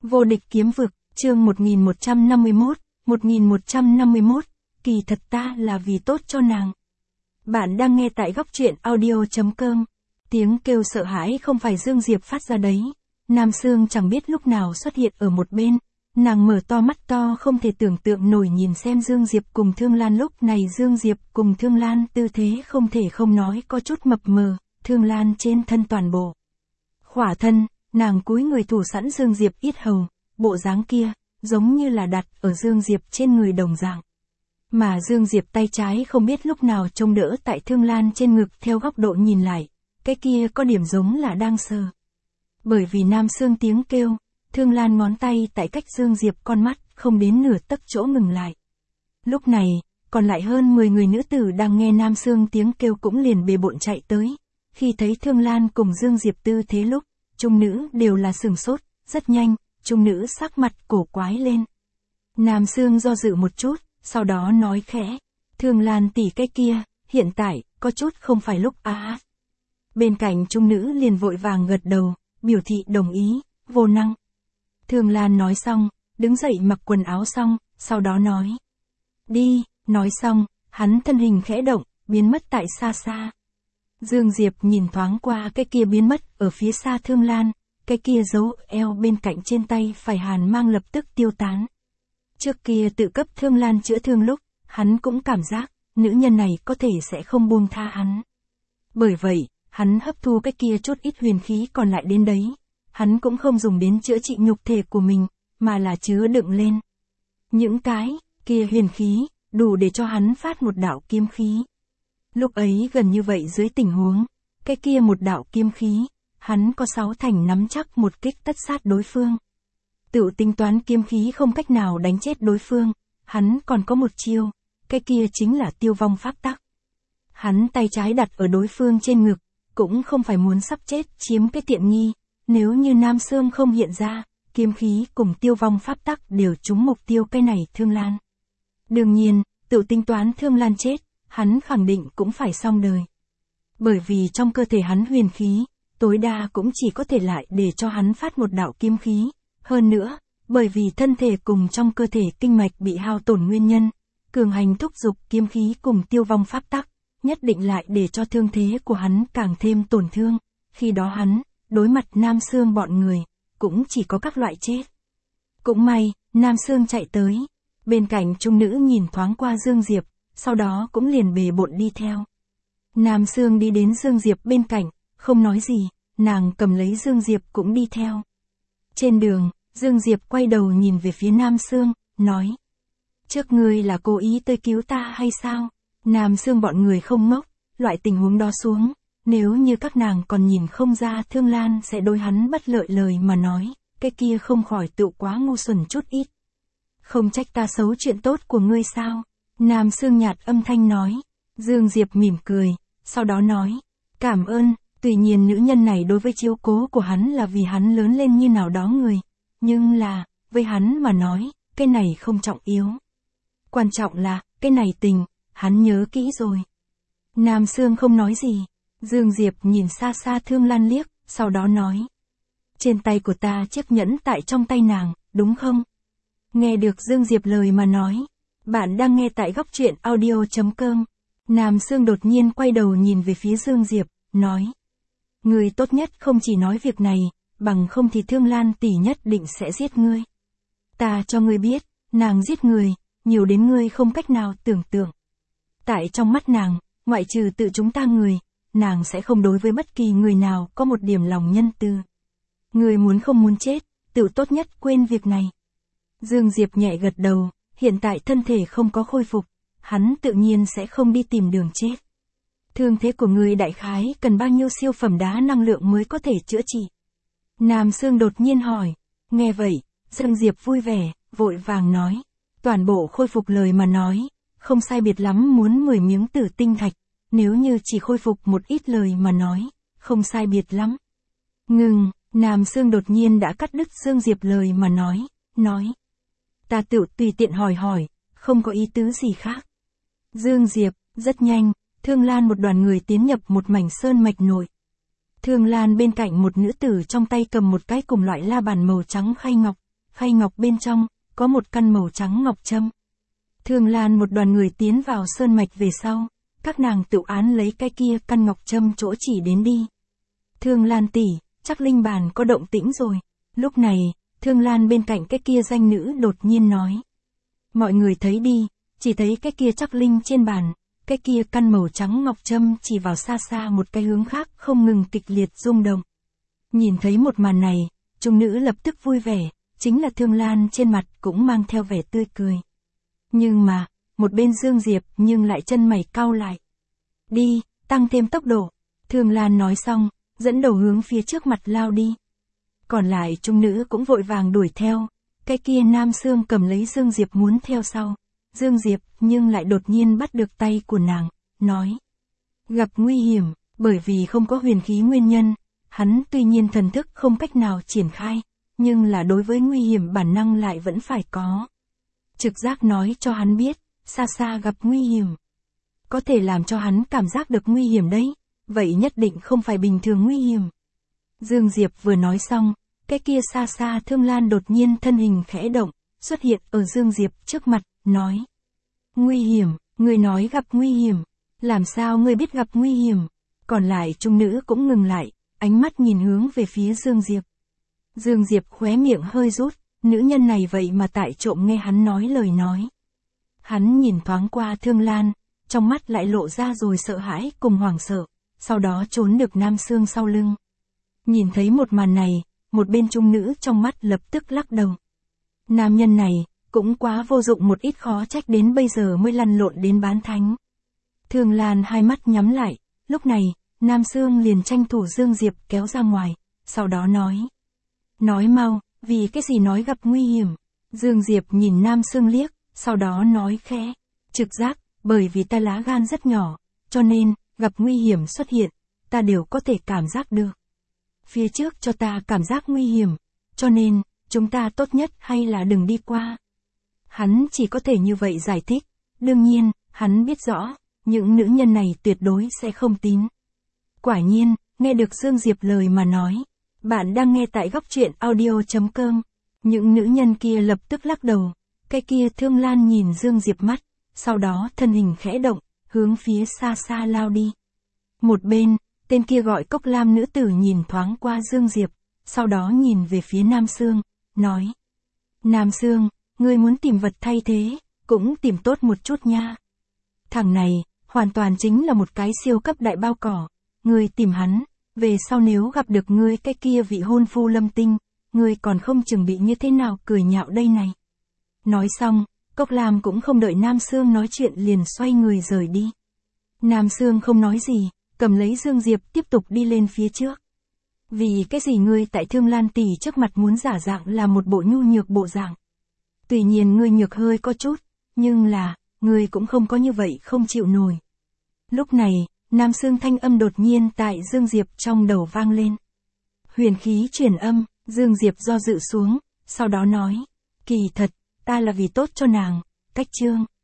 Vô địch kiếm vực, chương 1151, kỳ thật ta là vì tốt cho nàng. Bạn đang nghe tại góc truyện audio.com. Tiếng kêu sợ hãi không phải Dương Diệp phát ra đấy. Nam Sương chẳng biết lúc nào xuất hiện ở một bên. Nàng mở to mắt to không thể tưởng tượng nổi nhìn xem Dương Diệp cùng Thương Lan. Lúc này Dương Diệp cùng Thương Lan tư thế không thể không nói có chút mập mờ, Thương Lan trên thân toàn bộ khỏa thân, nàng cúi người thủ sẵn Dương Diệp yết hầu, bộ dáng kia, giống như là đặt ở Dương Diệp trên người đồng dạng. Mà Dương Diệp tay trái không biết lúc nào trông đỡ tại Thương Lan trên ngực theo góc độ nhìn lại, cái kia có điểm giống là đang sờ. Bởi vì Nam Sương tiếng kêu, Thương Lan ngón tay tại cách Dương Diệp con mắt, không đến nửa tấc chỗ ngừng lại. Lúc này, còn lại hơn 10 người nữ tử đang nghe Nam Sương tiếng kêu cũng liền bề bộn chạy tới. Khi thấy Thương Lan cùng Dương Diệp tư thế lúc, trung nữ đều là sửng sốt, rất nhanh, trung nữ sắc mặt cổ quái lên. Nam Sương do dự một chút, sau đó nói khẽ, Thương Lan tỷ cái kia, hiện tại, có chút không phải lúc Bên cạnh trung nữ liền vội vàng gật đầu, biểu thị đồng ý, vô năng. Thương Lan nói xong, đứng dậy mặc quần áo xong, sau đó nói. Đi, nói xong, hắn thân hình khẽ động, biến mất tại xa xa. Dương Diệp nhìn thoáng qua cái kia biến mất ở phía xa Thương Lan, cái kia dấu eo bên cạnh trên tay phải hàn mang lập tức tiêu tán. Trước kia tự cấp Thương Lan chữa thương lúc, hắn cũng cảm giác, nữ nhân này có thể sẽ không buông tha hắn. Bởi vậy, hắn hấp thu cái kia chút ít huyền khí còn lại đến đấy. Hắn cũng không dùng đến chữa trị nhục thể của mình, mà là chứa đựng lên. Những cái kia huyền khí, đủ để cho hắn phát một đạo kiếm khí. Lúc ấy gần như vậy dưới tình huống, cái kia một đạo kiếm khí, hắn có 6 thành nắm chắc một kích tất sát đối phương. Tự tính toán kiếm khí không cách nào đánh chết đối phương, hắn còn có một chiêu, cái kia chính là tiêu vong pháp tắc. Hắn tay trái đặt ở đối phương trên ngực, cũng không phải muốn sắp chết chiếm cái tiện nghi. Nếu như Nam Sương không hiện ra, kiếm khí cùng tiêu vong pháp tắc đều trúng mục tiêu cái này Thương Lan. Đương nhiên, tự tính toán Thương Lan chết, hắn khẳng định cũng phải xong đời. Bởi vì trong cơ thể hắn huyền khí, tối đa cũng chỉ có thể lại để cho hắn phát một đạo kiếm khí. Hơn nữa, bởi vì thân thể cùng trong cơ thể kinh mạch bị hao tổn nguyên nhân, cường hành thúc giục kiếm khí cùng tiêu vong pháp tắc, nhất định lại để cho thương thế của hắn càng thêm tổn thương. Khi đó hắn, đối mặt Nam Sương bọn người, cũng chỉ có các loại chết. Cũng may, Nam Sương chạy tới. Bên cạnh trung nữ nhìn thoáng qua Dương Diệp, sau đó cũng liền bề bộn đi theo. Nam Sương đi đến Dương Diệp bên cạnh, không nói gì, nàng cầm lấy Dương Diệp cũng đi theo. Trên đường, Dương Diệp quay đầu nhìn về phía Nam Sương, nói. Trước ngươi là cố ý tới cứu ta hay sao? Nam Sương bọn người không ngốc, loại tình huống đó xuống. Nếu như các nàng còn nhìn không ra Thương Lan sẽ đối hắn bất lợi lời mà nói, cái kia không khỏi tự quá ngu xuẩn chút ít. Không trách ta xấu chuyện tốt của ngươi sao? Nam Sương nhạt âm thanh nói. Dương Diệp mỉm cười, sau đó nói. Cảm ơn, tuy nhiên nữ nhân này đối với chiếu cố của hắn là vì hắn lớn lên như nào đó người. Nhưng là, với hắn mà nói, cái này không trọng yếu. Quan trọng là, cái này tình, hắn nhớ kỹ rồi. Nam Sương không nói gì. Dương Diệp nhìn xa xa Thương Lan liếc, sau đó nói. Trên tay của ta chiếc nhẫn tại trong tay nàng, đúng không? Nghe được Dương Diệp lời mà nói. Bạn đang nghe tại góc truyện audio.com. Nam Sương đột nhiên quay đầu nhìn về phía Dương Diệp, nói. Người tốt nhất không chỉ nói việc này, bằng không thì Thương Lan tỷ nhất định sẽ giết ngươi. Ta cho ngươi biết, nàng giết người, nhiều đến ngươi không cách nào tưởng tượng. Tại trong mắt nàng, ngoại trừ tự chúng ta người, nàng sẽ không đối với bất kỳ người nào có một điểm lòng nhân từ. Người muốn không muốn chết, tự tốt nhất quên việc này. Dương Diệp nhẹ gật đầu, hiện tại thân thể không có khôi phục, hắn tự nhiên sẽ không đi tìm đường chết. Thương thế của người đại khái cần bao nhiêu siêu phẩm đá năng lượng mới có thể chữa trị? Nam Sương đột nhiên hỏi, nghe vậy, Dương Diệp vui vẻ, vội vàng nói. Toàn bộ khôi phục lời mà nói, không sai biệt lắm muốn 10 miếng tử tinh thạch. Nếu như chỉ khôi phục một ít lời mà nói, không sai biệt lắm. Ngừng, Nam Sương đột nhiên đã cắt đứt Dương Diệp lời mà nói. Ta tự tùy tiện hỏi, không có ý tứ gì khác. Dương Diệp, rất nhanh, Thương Lan một đoàn người tiến nhập một mảnh sơn mạch nội. Thương Lan bên cạnh một nữ tử trong tay cầm một cái cùng loại la bàn màu trắng khay ngọc, khay ngọc bên trong, có một căn màu trắng ngọc trâm. Thương Lan một đoàn người tiến vào sơn mạch về sau, các nàng tự án lấy cái kia căn ngọc trâm chỗ chỉ đến đi. Thương Lan tỷ, chắc linh bàn có động tĩnh rồi. Lúc này, Thương Lan bên cạnh cái kia danh nữ đột nhiên nói. Mọi người thấy đi, chỉ thấy cái kia chắc linh trên bàn, cái kia căn màu trắng ngọc trâm chỉ vào xa xa một cái hướng khác không ngừng kịch liệt rung động. Nhìn thấy một màn này, trung nữ lập tức vui vẻ, chính là Thương Lan trên mặt cũng mang theo vẻ tươi cười. Nhưng mà, một bên Dương Diệp nhưng lại chân mày cau lại. Đi, tăng thêm tốc độ. Thương Lan nói xong, dẫn đầu hướng phía trước mặt lao đi. Còn lại trung nữ cũng vội vàng đuổi theo, cái kia Nam Sương cầm lấy Dương Diệp muốn theo sau. Dương Diệp nhưng lại đột nhiên bắt được tay của nàng, nói. Gặp nguy hiểm, bởi vì không có huyền khí nguyên nhân, hắn tuy nhiên thần thức không cách nào triển khai, nhưng là đối với nguy hiểm bản năng lại vẫn phải có. Trực giác nói cho hắn biết, xa xa gặp nguy hiểm. Có thể làm cho hắn cảm giác được nguy hiểm đấy, vậy nhất định không phải bình thường nguy hiểm. Dương Diệp vừa nói xong, cái kia xa xa Thương Lan đột nhiên thân hình khẽ động, xuất hiện ở Dương Diệp trước mặt, nói. Nguy hiểm, ngươi nói gặp nguy hiểm, làm sao ngươi biết gặp nguy hiểm? Còn lại trung nữ cũng ngừng lại, ánh mắt nhìn hướng về phía Dương Diệp. Dương Diệp khóe miệng hơi rút, nữ nhân này vậy mà tại trộm nghe hắn nói lời nói. Hắn nhìn thoáng qua Thương Lan, trong mắt lại lộ ra rồi sợ hãi cùng hoảng sợ, sau đó trốn được Nam Sương sau lưng. Nhìn thấy một màn này, một bên trung nữ trong mắt lập tức lắc đầu. Nam nhân này, cũng quá vô dụng một ít, khó trách đến bây giờ mới lăn lộn đến bán thánh. Thương Lan hai mắt nhắm lại, lúc này, Nam Sương liền tranh thủ Dương Diệp kéo ra ngoài, sau đó nói. Nói mau, vì cái gì nói gặp nguy hiểm? Dương Diệp nhìn Nam Sương liếc, sau đó nói khẽ. Trực giác, bởi vì ta lá gan rất nhỏ, cho nên, gặp nguy hiểm xuất hiện, ta đều có thể cảm giác được. Phía trước cho ta cảm giác nguy hiểm, cho nên, chúng ta tốt nhất hay là đừng đi qua. Hắn chỉ có thể như vậy giải thích, đương nhiên, hắn biết rõ, những nữ nhân này tuyệt đối sẽ không tín. Quả nhiên, nghe được Dương Diệp lời mà nói, bạn đang nghe tại góc truyện audio.com, những nữ nhân kia lập tức lắc đầu, cái kia Thương Lan nhìn Dương Diệp mắt, sau đó thân hình khẽ động, hướng phía xa xa lao đi. Một bên, tên kia gọi Cốc Lam nữ tử nhìn thoáng qua Dương Diệp, sau đó nhìn về phía Nam Sương, nói. Nam Sương, ngươi muốn tìm vật thay thế, cũng tìm tốt một chút nha. Thằng này, hoàn toàn chính là một cái siêu cấp đại bao cỏ, ngươi tìm hắn, về sau nếu gặp được ngươi cái kia vị hôn phu Lâm Tinh, ngươi còn không chừng bị như thế nào cười nhạo đây này. Nói xong, Cốc Lam cũng không đợi Nam Sương nói chuyện liền xoay người rời đi. Nam Sương không nói gì, cầm lấy Dương Diệp tiếp tục đi lên phía trước. Vì cái gì ngươi tại Thương Lan tỷ trước mặt muốn giả dạng là một bộ nhu nhược bộ dạng. Tuy nhiên ngươi nhược hơi có chút, nhưng là, ngươi cũng không có như vậy không chịu nổi. Lúc này, Nam Sương thanh âm đột nhiên tại Dương Diệp trong đầu vang lên. Huyền khí truyền âm, Dương Diệp do dự xuống, sau đó nói. Kỳ thật, ta là vì tốt cho nàng, cách chương.